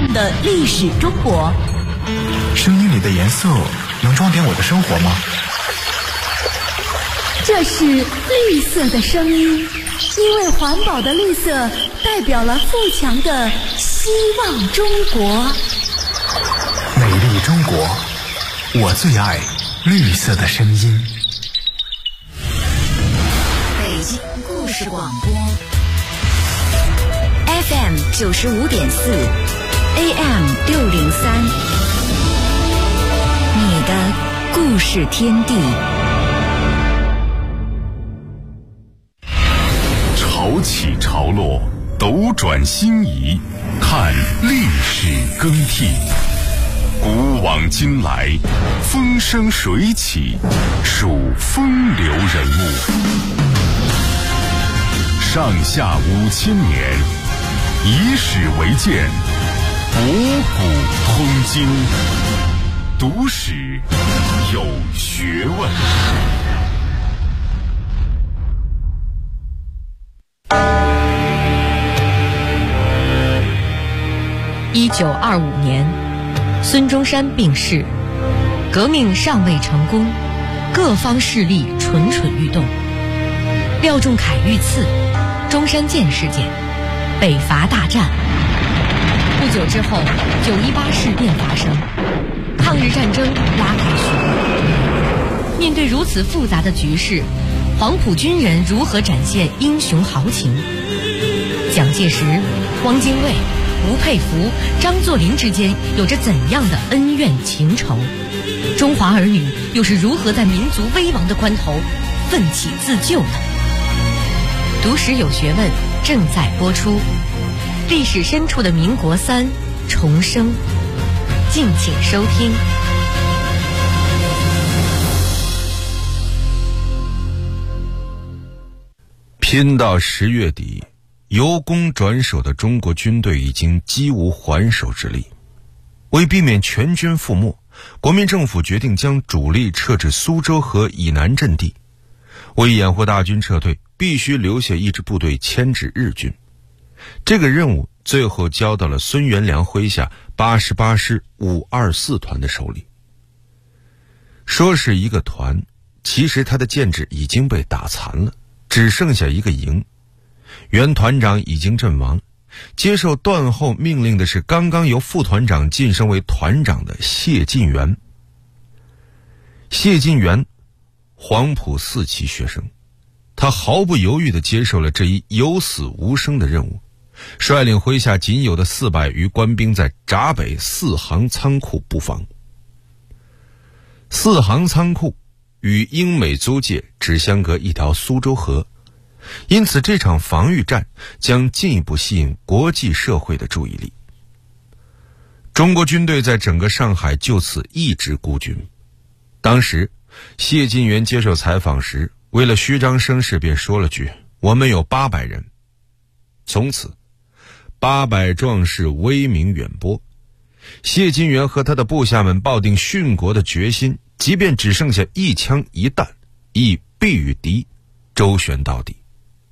亮的历史中国。 声音里的颜色能装点我的生活吗？ 这是绿色的声音，因为环保的绿色代表了富强的希望中国。 美丽中国，我最爱绿色的声音。 北京故事广播 FM 95.4 AM 603，你的故事天地。 潮起潮落，斗转星移，看历史更替。古往今来，风生水起，数风流人物。上下5000年，以史为鉴，博古通今，读史有学问。 1925年，孙中山病逝，革命尚未成功，各方势力蠢蠢欲动。廖仲恺遇刺，中山舰事件，北伐大战。不久之后，918事变发生，抗日战争拉开序幕。面对如此复杂的局势，黄埔军人如何展现英雄豪情？蒋介石、汪精卫、吴佩孚、张作霖之间有着怎样的恩怨情仇？中华儿女又是如何在民族危亡的关头奋起自救的？读史有学问正在播出，历史深处的民国3重生，敬请收听。 拼到10月底，由攻转守的中国军队已经几无还手之力。为避免全军覆没，国民政府决定将主力撤至苏州河以南阵地。为掩护大军撤退，必须留下一支部队牵制日军。这个任务最后交到了孙元良麾下88师524团的手里。说是一个团，其实他的建制已经被打残了，只剩下一个营。原团长已经阵亡，接受断后命令的是刚刚由副团长晋升为团长的谢晋元。谢晋元，黄埔4期学生，他毫不犹豫地接受了这一有死无生的任务，率领麾下仅有的400余官兵在闸北4行仓库布防。4行仓库与英美租界只相隔一条苏州河，因此这场防御战将进一步吸引国际社会的注意力。中国军队在整个上海就此一支孤军。当时谢晋元接受采访时，为了虚张声势便说了句：我们有800人。从此800壮士威名远播。谢晋元和他的部下们抱定殉国的决心，即便只剩下一枪一弹，亦必与敌周旋到底。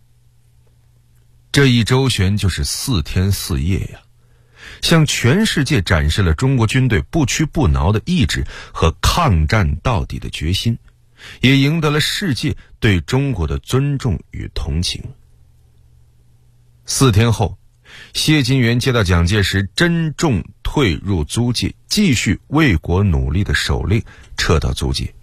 这一周旋就是4天4夜呀，向全世界展示了中国军队不屈不挠的意志和抗战到底的决心，也赢得了世界对中国的尊重与同情。4天后，谢晋元接到蒋介石珍重退入租界，继续为国努力的手令，撤到租界。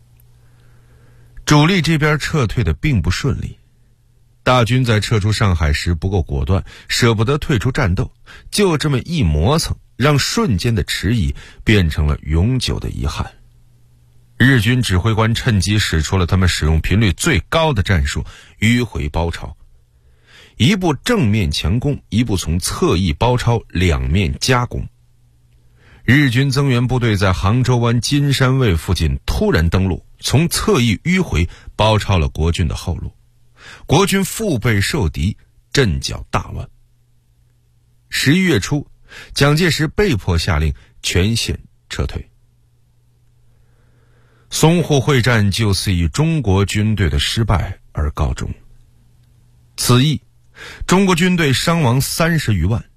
主力这边撤退的并不顺利，大军在撤出上海时不够果断，舍不得退出战斗，就这么一磨蹭，让瞬间的迟疑变成了永久的遗憾。日军指挥官趁机使出了他们使用频率最高的战术——迂回包抄。一步正面强攻，一步从侧翼包抄，两面夹攻。日军增援部队在杭州湾金山卫附近突然登陆，从侧翼迂回包抄了国军的后路。国军腹背受敌，阵脚大乱。11月初，蒋介石被迫下令全线撤退。淞沪会战就此以中国军队的失败而告终。此役，中国军队伤亡30余万，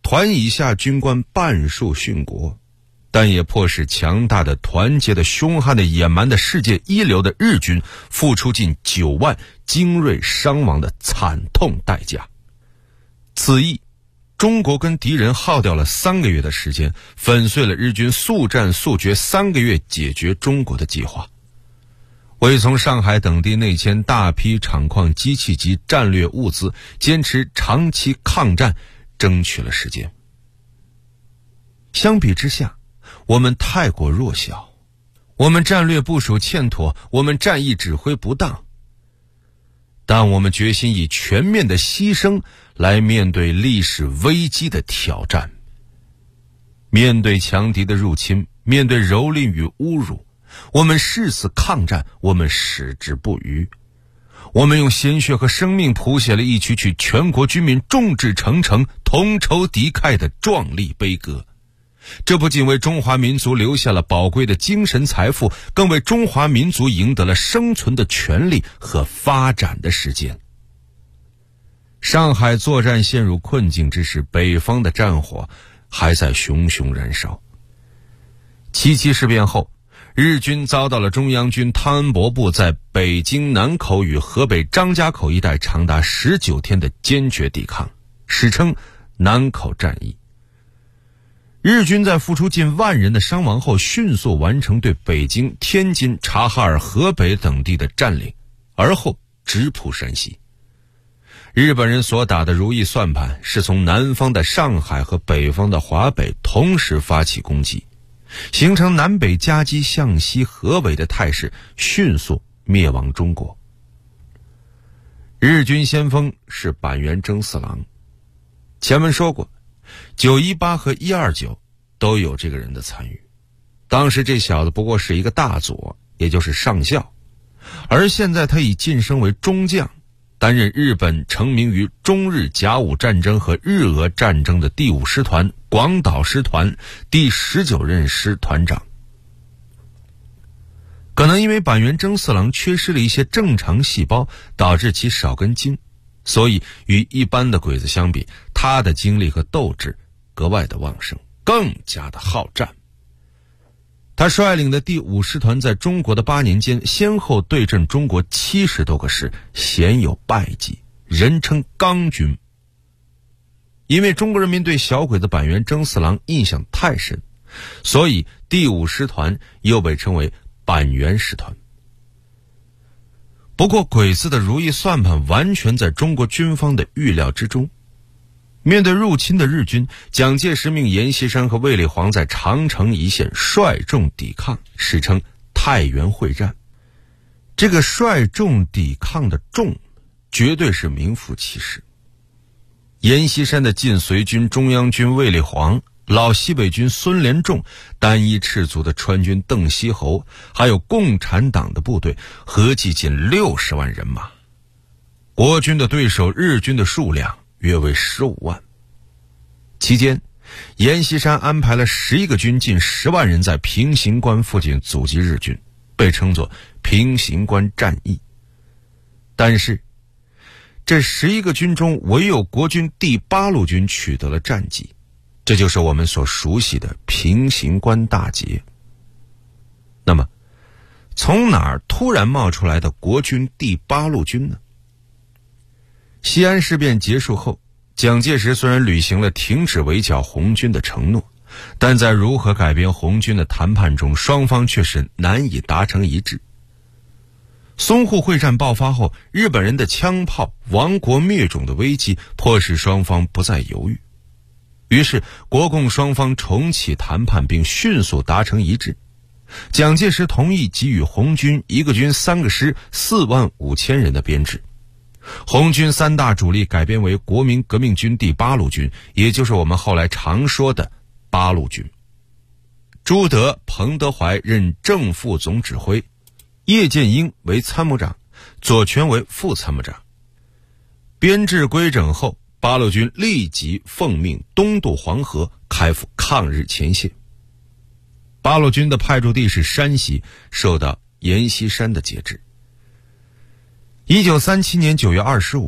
团以下军官半数殉国，但也迫使强大的、团结的、凶悍的、野蛮的、世界一流的日军付出近9万精锐伤亡的惨痛代价。此役，中国跟敌人耗掉了3个月的时间，粉碎了日军速战速决3个月解决中国的计划，为从上海等地内迁大批厂矿、机器及战略物资，坚持长期抗战争取了时间。相比之下，我们太过弱小，我们战略部署欠妥，我们战役指挥不当，但我们决心以全面的牺牲来面对历史危机的挑战。面对强敌的入侵，面对蹂躏与侮辱，我们誓死抗战，我们矢志不渝。我们用鲜血和生命谱写了一曲曲全国军民众志成城、同仇敌忾的壮丽悲歌。这不仅为中华民族留下了宝贵的精神财富，更为中华民族赢得了生存的权利和发展的时间。上海作战陷入困境之时，北方的战火还在熊熊燃烧。77事变后，日军遭到了中央军汤恩伯部在北京南口与河北张家口一带长达19天的坚决抵抗，史称南口战役。日军在付出近万人的伤亡后，迅速完成对北京、天津、察哈尔、河北等地的占领，而后直扑山西。日本人所打的如意算盘是从南方的上海和北方的华北同时发起攻击，形成南北夹击向西合围的态势，迅速灭亡中国。日军先锋是板垣征四郎，前文说过918和129都有这个人的参与。当时这小子不过是一个大佐，也就是上校，而现在他已晋升为中将，担任日本成名于中日甲午战争和日俄战争的第5师团广岛师团第19任师团长。可能因为板垣征四郎缺失了一些正常细胞，导致其少根筋，所以与一般的鬼子相比，他的精力和斗志格外的旺盛，更加的好战。他率领的第5师团在中国的8年间，先后对阵中国70多个师，鲜有败绩，人称钢军。因为中国人民对小鬼子板垣征四郎印象太深，所以第5师团又被称为板垣师团。不过鬼子的如意算盘完全在中国军方的预料之中。面对入侵的日军，蒋介石命阎锡山和卫立煌在长城一线率众抵抗，史称太原会战。这个率众抵抗的众绝对是名副其实。阎锡山的晋绥军、中央军卫立煌、老西北军孙连仲、单一赤足的川军邓锡侯，还有共产党的部队，合计近60万人马。国军的对手日军的数量约为15万。期间，阎锡山安排了11个军近10万人在平型关附近阻击日军，被称作平型关战役。但是这11个军中，唯有国军第8路军取得了战绩，这就是我们所熟悉的平型关大捷。那么从哪儿突然冒出来的国军第8路军呢？西安事变结束后，蒋介石虽然履行了停止围剿红军的承诺，但在如何改编红军的谈判中，双方却是难以达成一致。淞沪会战爆发后，日本人的枪炮亡国灭种的危机迫使双方不再犹豫，于是国共双方重启谈判，并迅速达成一致。蒋介石同意给予红军1个军3个师4万5千人的编制，红军3大主力改编为国民革命军第8路军，也就是我们后来常说的8路军。朱德、彭德怀任正副总指挥，叶剑英为参谋长，左权为副参谋长。编制规整后，8路军立即奉命东渡黄河，开赴抗日前线。8路军的派驻地是山西，受到阎锡山的节制。1937年9月25日，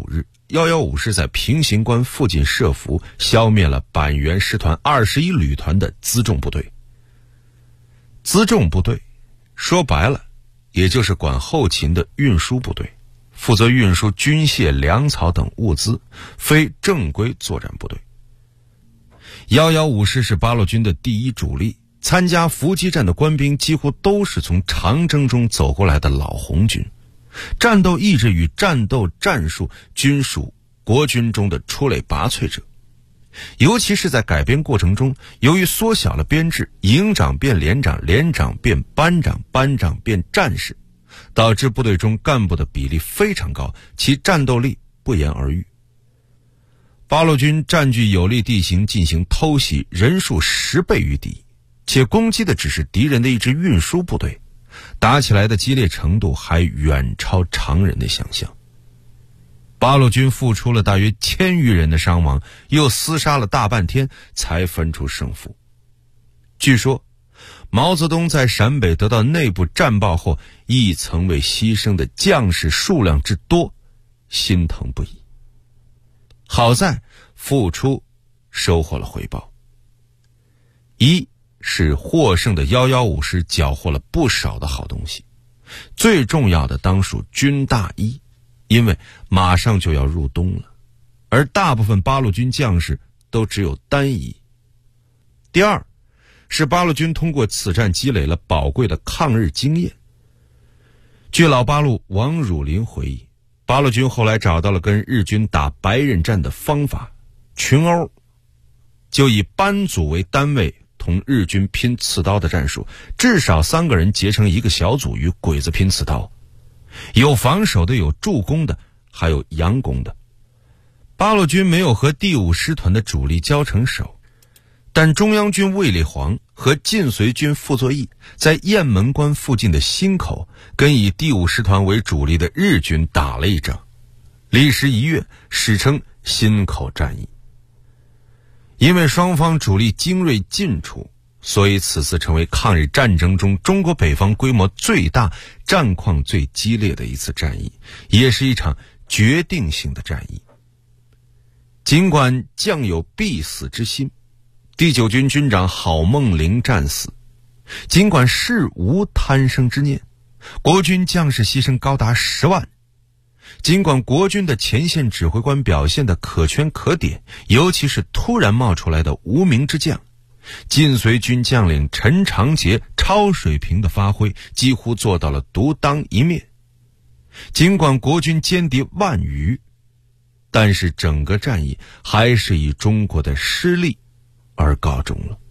115师在平型关附近设伏，消灭了板垣师团21旅团的辎重部队。辎重部队说白了也就是管后勤的运输部队，负责运输军械、粮草等物资，非正规作战部队。115师是八路军的第一主力，参加伏击战的官兵几乎都是从长征中走过来的老红军，战斗意志与战斗战术均属国军中的出类拔萃者。尤其是在改编过程中，由于缩小了编制，营长变连长，连长变班长，班长变战士，导致部队中干部的比例非常高，其战斗力不言而喻。八路军占据有利地形进行偷袭，人数10倍于敌，且攻击的只是敌人的一支运输部队，打起来的激烈程度还远超常人的想象。八路军付出了大约1000余人的伤亡，又厮杀了大半天才分出胜负。据说毛泽东在陕北得到内部战报后，亦曾为牺牲的将士数量之多心疼不已。好在付出收获了回报，一是获胜的115师缴获了不少的好东西，最重要的当属军大衣，因为马上就要入冬了，而大部分八路军将士都只有单衣。第二是八路军通过此战积累了宝贵的抗日经验。据老八路王汝霖回忆，八路军后来找到了跟日军打白刃战的方法，群殴，就以班组为单位同日军拼刺刀的战术，至少3个人结成一个小组与鬼子拼刺刀，有防守的，有助攻的，还有佯攻的。八路军没有和第5师团的主力交成手，但中央军卫立煌和晋绥军傅作义在雁门关附近的新口跟以第5师团为主力的日军打了一仗，历时1月，史称新口战役。因为双方主力精锐尽出，所以此次成为抗日战争中中国北方规模最大、战况最激烈的一次战役，也是一场决定性的战役。尽管将有必死之心，第9军军长郝梦龄战死，尽管事无贪生之念，国军将士牺牲高达10万，尽管国军的前线指挥官表现得可圈可点，尤其是突然冒出来的无名之将，晋绥军将领陈长捷超水平的发挥，几乎做到了独当一面。尽管国军歼敌万余，但是整个战役还是以中国的失利而告终了。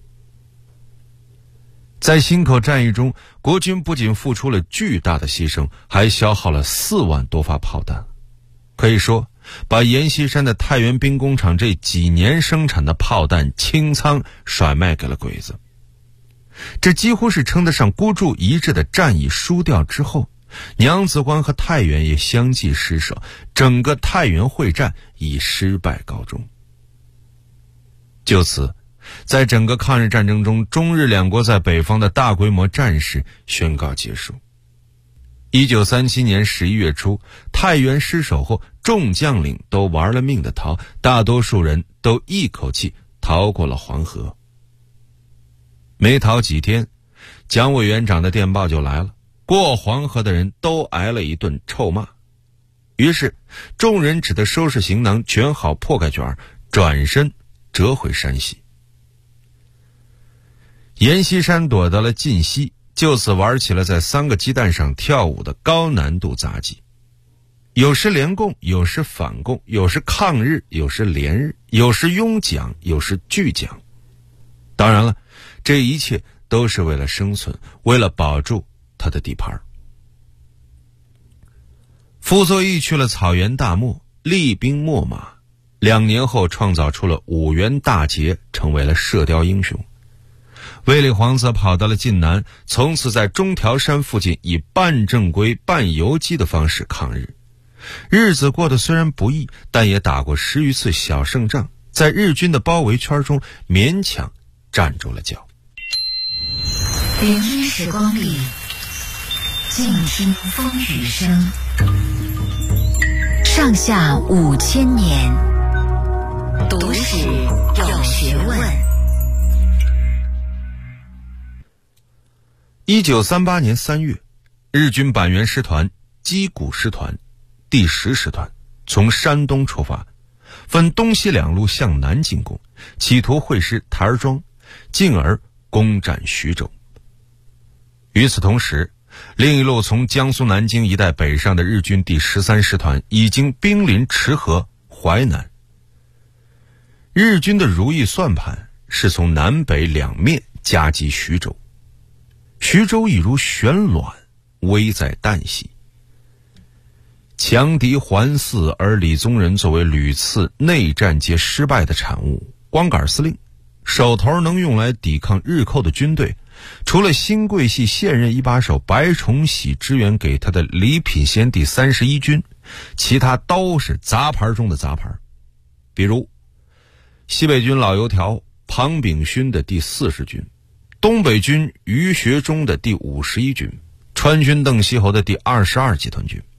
在新口战役中，国军不仅付出了巨大的牺牲，还消耗了4万多发炮弹，可以说把阎锡山的太原兵工厂这几年生产的炮弹清仓甩卖给了鬼子。这几乎是称得上孤注一掷的战役输掉之后，娘子关和太原也相继失守，整个太原会战以失败告终。就此，在整个抗日战争中，中日两国在北方的大规模战事宣告结束。1937年11月初，太原失守后，众将领都玩了命的逃，大多数人都一口气逃过了黄河。没逃几天，蒋委员长的电报就来了，过黄河的人都挨了一顿臭骂。于是众人只得收拾行囊，卷好破盖卷，转身折回山西。阎锡山躲到了晋西，就此玩起了在3个鸡蛋上跳舞的高难度杂技，有时联共，有时反共，有时抗日，有时联日，有时拥蒋，有时拒蒋。当然了，这一切都是为了生存，为了保住他的地盘。傅作义去了草原大漠，厉兵秣马，2年后创造出了5员大捷，成为了射雕英雄。卫立煌则跑到了晋南，从此在中条山附近以半正规半游击的方式抗日。日子过得虽然不易，但也打过10余次小胜仗，在日军的包围圈中勉强站住了脚。 聆听时光里，静听风雨声， 上下5000年，读史有学问。 1938年3月，日军板垣师团矶谷师团第10师团从山东出发，分东西两路向南进攻，企图会师台儿庄，进而攻占徐州。与此同时，另一路从江苏南京一带北上的日军第13师团已经兵临池河、淮南。日军的如意算盘是从南北两面夹击徐州，徐州已如悬卵，危在旦夕。强敌环伺，而李宗仁作为屡次内战皆失败的产物，光杆司令，手头能用来抵抗日寇的军队，除了新桂系现任一把手白崇禧支援给他的李品仙第31军，其他都是杂牌中的杂牌。比如西北军老油条庞炳勋的第40军，东北军于学忠的第51军，川军邓锡侯的第22集团军。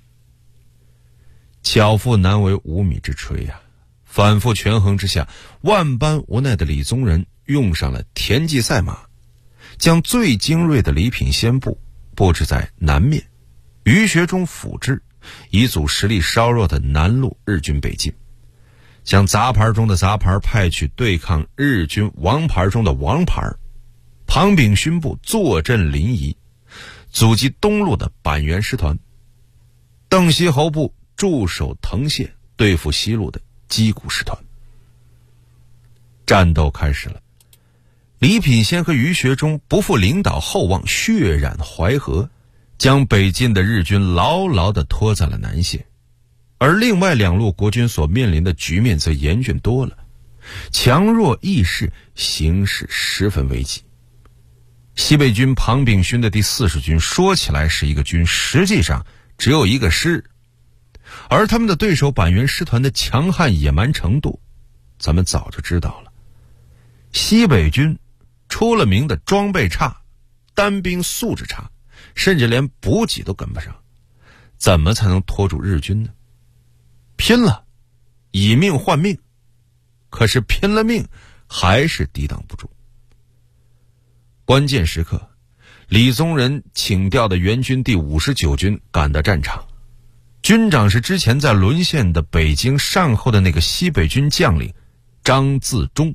巧妇难为无米之炊呀，反复权衡之下，万般无奈的李宗仁用上了田忌赛马，将最精锐的李品仙部布置在南面，于学忠辅之，以阻实力稍弱的南路日军北进，将杂牌中的杂牌派去对抗日军王牌中的王牌，庞炳勋部坐镇临沂，阻击东路的板垣师团，邓锡侯部驻守藤县，对付西路的矶谷师团。战斗开始了，李品仙和于学忠不负领导厚望，血染淮河，将北进的日军牢牢地拖在了南线。而另外两路国军所面临的局面则严峻多了，强弱易势，形势十分危急。西北军庞炳勋的第40军说起来是一个军，实际上只有一个师，而他们的对手板垣师团的强悍野蛮程度，咱们早就知道了。西北军出了名的装备差，单兵素质差，甚至连补给都跟不上，怎么才能拖住日军呢？拼了，以命换命，可是拼了命还是抵挡不住。关键时刻，李宗仁请调的援军第59军赶到战场，军长是之前在沦陷的北京善后的那个西北军将领张自忠。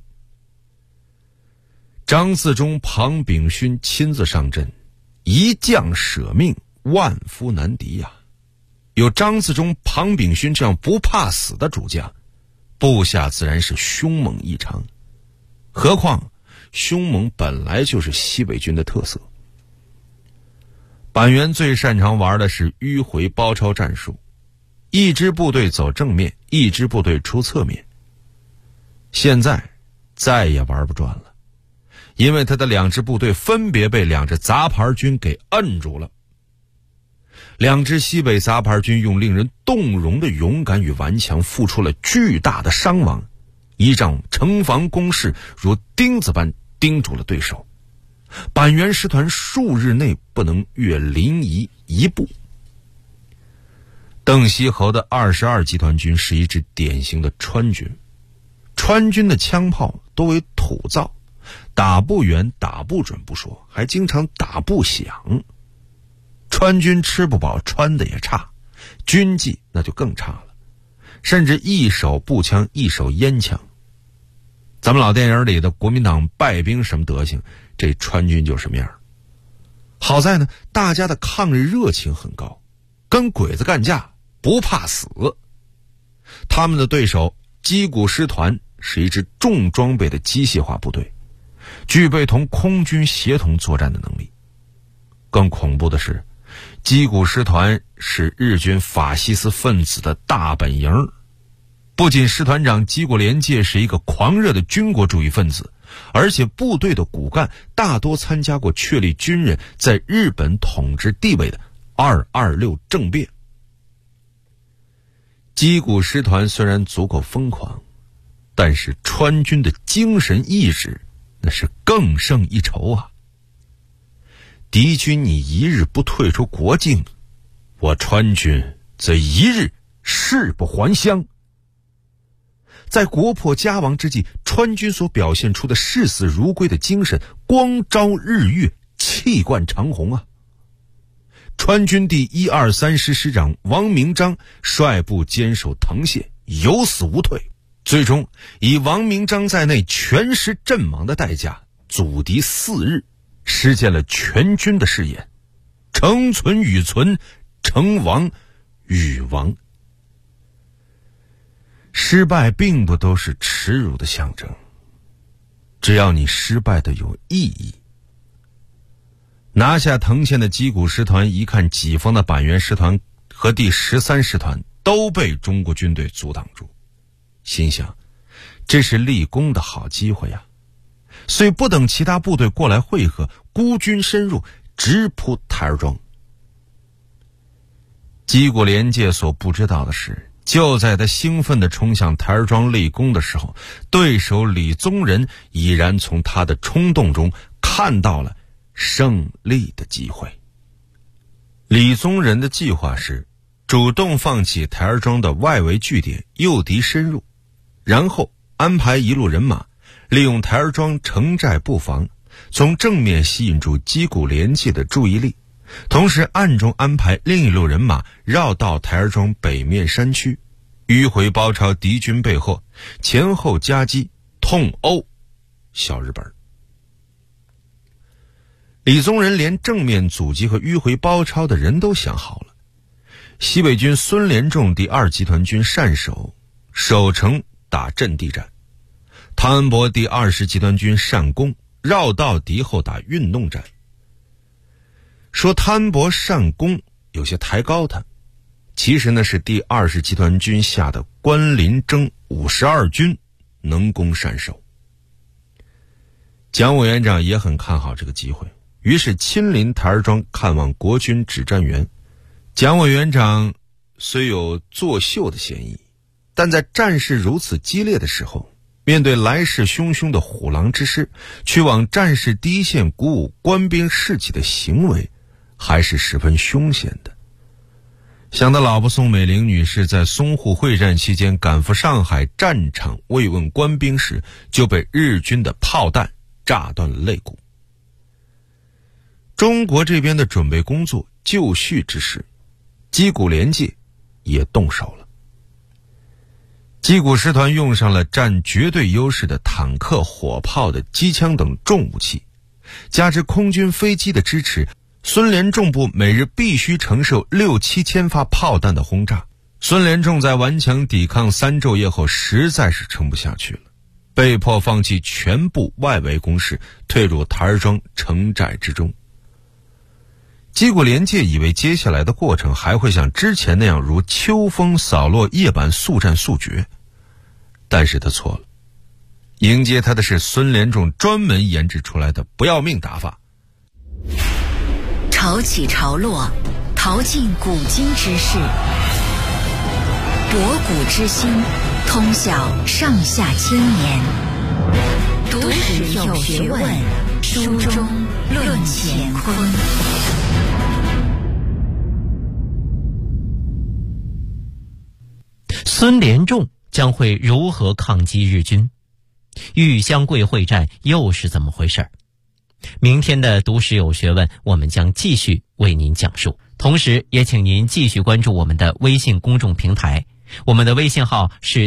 张自忠、庞炳勋亲自上阵，一将舍命，万夫难敌呀。有张自忠、庞炳勋这样不怕死的主将，部下自然是凶猛异常。何况凶猛本来就是西北军的特色。板垣最擅长玩的是迂回包抄战术，一支部队走正面，一支部队出侧面。现在再也玩不转了，因为他的两支部队分别被两支杂牌军给摁住了。两支西北杂牌军用令人动容的勇敢与顽强付出了巨大的伤亡，依仗城防工事如钉子般盯住了对手。板垣师团数日内不能越临沂一步。邓锡侯的22集团军是一支典型的川军，川军的枪炮多为土造，打不远打不准不说，还经常打不响。川军吃不饱，穿的也差，军纪那就更差了，甚至一手步枪一手烟枪。咱们老电影里的国民党败兵什么德行，这川军就什么样。好在呢，大家的抗日热情很高，跟鬼子干架不怕死。他们的对手矶谷师团是一支重装备的机械化部队，具备同空军协同作战的能力。更恐怖的是，矶谷师团是日军法西斯分子的大本营。不仅师团长矶谷廉介是一个狂热的军国主义分子，而且部队的骨干大多参加过确立军人在日本统治地位的226政变。矶谷师团虽然足够疯狂，但是川军的精神意志那是更胜一筹啊。敌军你一日不退出国境，我川军则一日誓不还乡。在国破家亡之际，川军所表现出的视死如归的精神，光昭日月，气贯长虹啊！川军第123师师长王明章率部坚守藤县，有死无退，最终以王明章在内全师阵亡的代价，阻敌4日，实现了全军的誓言：城存与存，城亡与亡。失败并不都是耻辱的象征，只要你失败的有意义。拿下藤县的矶谷师团一看己方的板垣师团和第13师团都被中国军队阻挡住，心想这是立功的好机会呀，遂不等其他部队过来会合，孤军深入，直扑台儿庄。矶谷廉介所不知道的是，就在他兴奋地冲向台儿庄立功的时候，对手李宗仁已然从他的冲动中看到了胜利的机会。李宗仁的计划是主动放弃台儿庄的外围据点，诱敌深入，然后安排一路人马利用台儿庄城寨布防，从正面吸引住矶谷廉介的注意力，同时暗中安排另一路人马绕到台儿庄北面山区，迂回包抄敌军背后，前后夹击，痛殴小日本。李宗仁连正面阻击和迂回包抄的人都想好了。西北军孙连仲第2集团军善守，守城打阵地战；汤恩伯第20集团军善攻，绕道敌后打运动战。说汤恩伯善攻有些抬高他，其实呢是第20集团军下的关林征52军能攻善守。蒋委员长也很看好这个机会，于是亲临台儿庄看望国军指战员。蒋委员长虽有作秀的嫌疑，但在战事如此激烈的时候，面对来势汹汹的虎狼之师，去往战事第一线鼓舞官兵士气的行为还是十分凶险的。想到老婆宋美龄女士在淞沪会战期间赶赴上海战场慰问官兵时，就被日军的炮弹炸断了肋骨。中国这边的准备工作就绪之时，矶谷廉介也动手了。矶谷师团用上了占绝对优势的坦克、火炮的机枪等重武器，加之空军飞机的支持，孙连仲部每日必须承受6-7千发炮弹的轰炸。孙连仲在顽强抵抗3昼夜后，实在是撑不下去了，被迫放弃全部外围攻势，退入台儿庄城寨之中。矶谷廉介以为接下来的过程还会像之前那样如秋风扫落叶般速战速决，但是他错了。迎接他的是孙连仲专门研制出来的不要命打法。 潮起潮落，淘尽古今之事，博古之今，通晓上下千年。读史有学问，书中论乾坤。 孙连仲将会如何抗击日军？玉香桂会战又是怎么回事？明天的读史有学问，我们将继续为您讲述。同时也请您继续关注我们的微信公众平台，我们的微信号是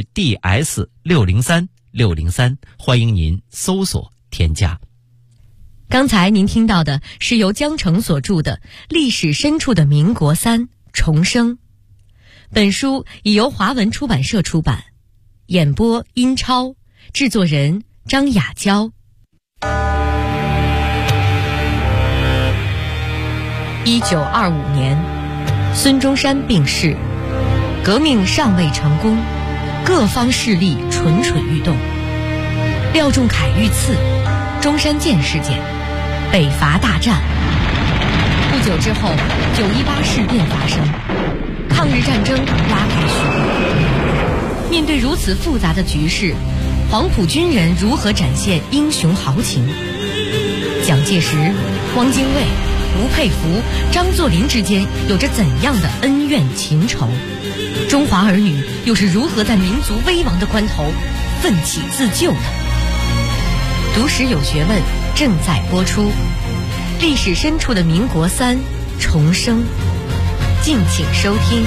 DS603603，欢迎您搜索添加。 刚才您听到的是由江澄所著的《历史深处的民国3重生》，本书已由华文出版社出版，演播殷超，制作人张雅娇。1925年，孙中山病逝，革命尚未成功，各方势力蠢蠢欲动。廖仲恺遇刺，中山舰事件，北伐大战。不久之后，918事变发生，抗日战争拉开序幕。面对如此复杂的局势，黄埔军人如何展现英雄豪情？蒋介石、汪精卫、吴佩孚、张作霖之间有着怎样的恩怨情仇？ 中华儿女又是如何在民族危亡的关头奋起自救的？读史有学问正在播出，历史深处的民国3重生，敬请收听。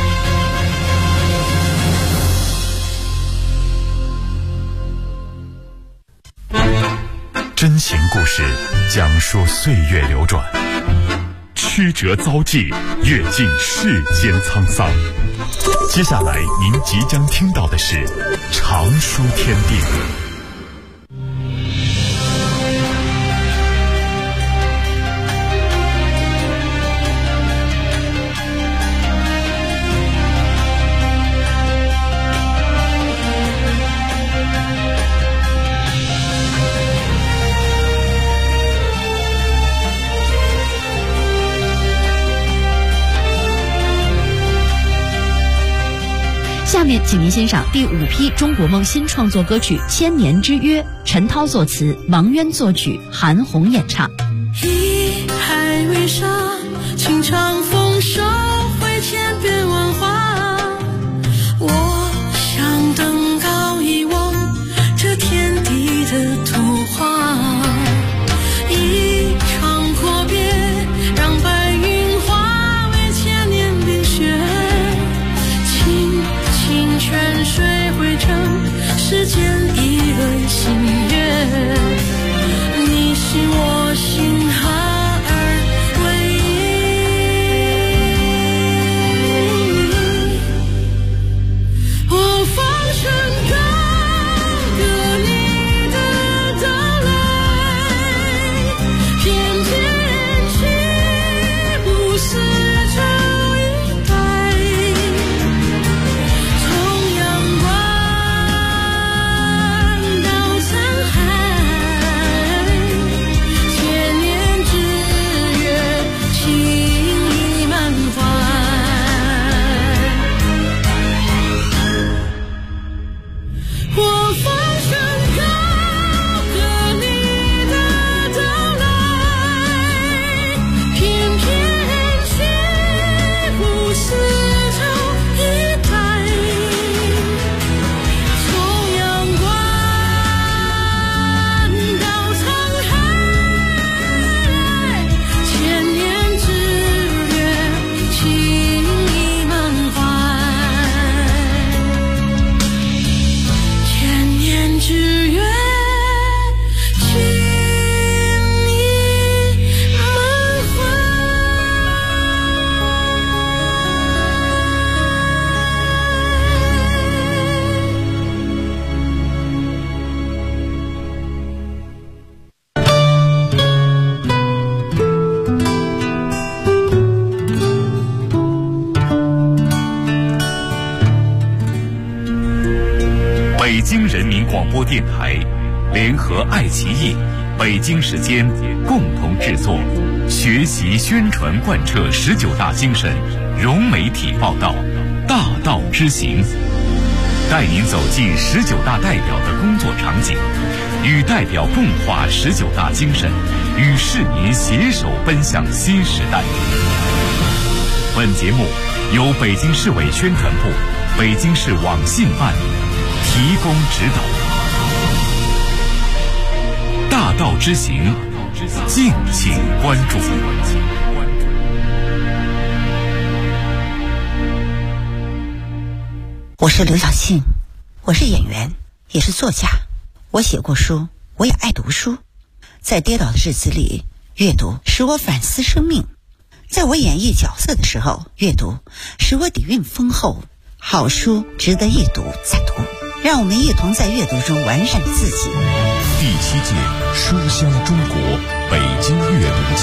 真情故事讲述岁月流转，曲折遭际，阅尽世间沧桑。接下来您即将听到的是常书天地。 下面请您欣赏第5批中国梦新创作歌曲《千年之约》，陈涛作词，王渊作曲，韩红演唱。 一海为沙，情长丰收，会千变万化。我想登高一望这天地的图画，一场阔别，让白云化为千年冰雪。泉水汇成世间一轮新月，你是我心孩儿唯一。我放声高歌你的到来，翩翩起舞丝绸一代。 北京人民广播电台联合爱奇艺、北京时间共同制作，学习宣传贯彻19大精神，融媒体报道，大道之行，带您走进19大代表的工作场景，与代表共话19大精神，与市民携手奔向新时代。本节目由北京市委宣传部、北京市网信办提供指导。大道之行，敬请关注。 我是刘晓庆，我是演员，也是作家。我写过书，我也爱读书。在跌倒的日子里，阅读使我反思生命；在我演绎角色的时候，阅读使我底蕴丰厚。好书值得一读再读，让我们一同在阅读中完善自己。 第7届书香中国北京阅读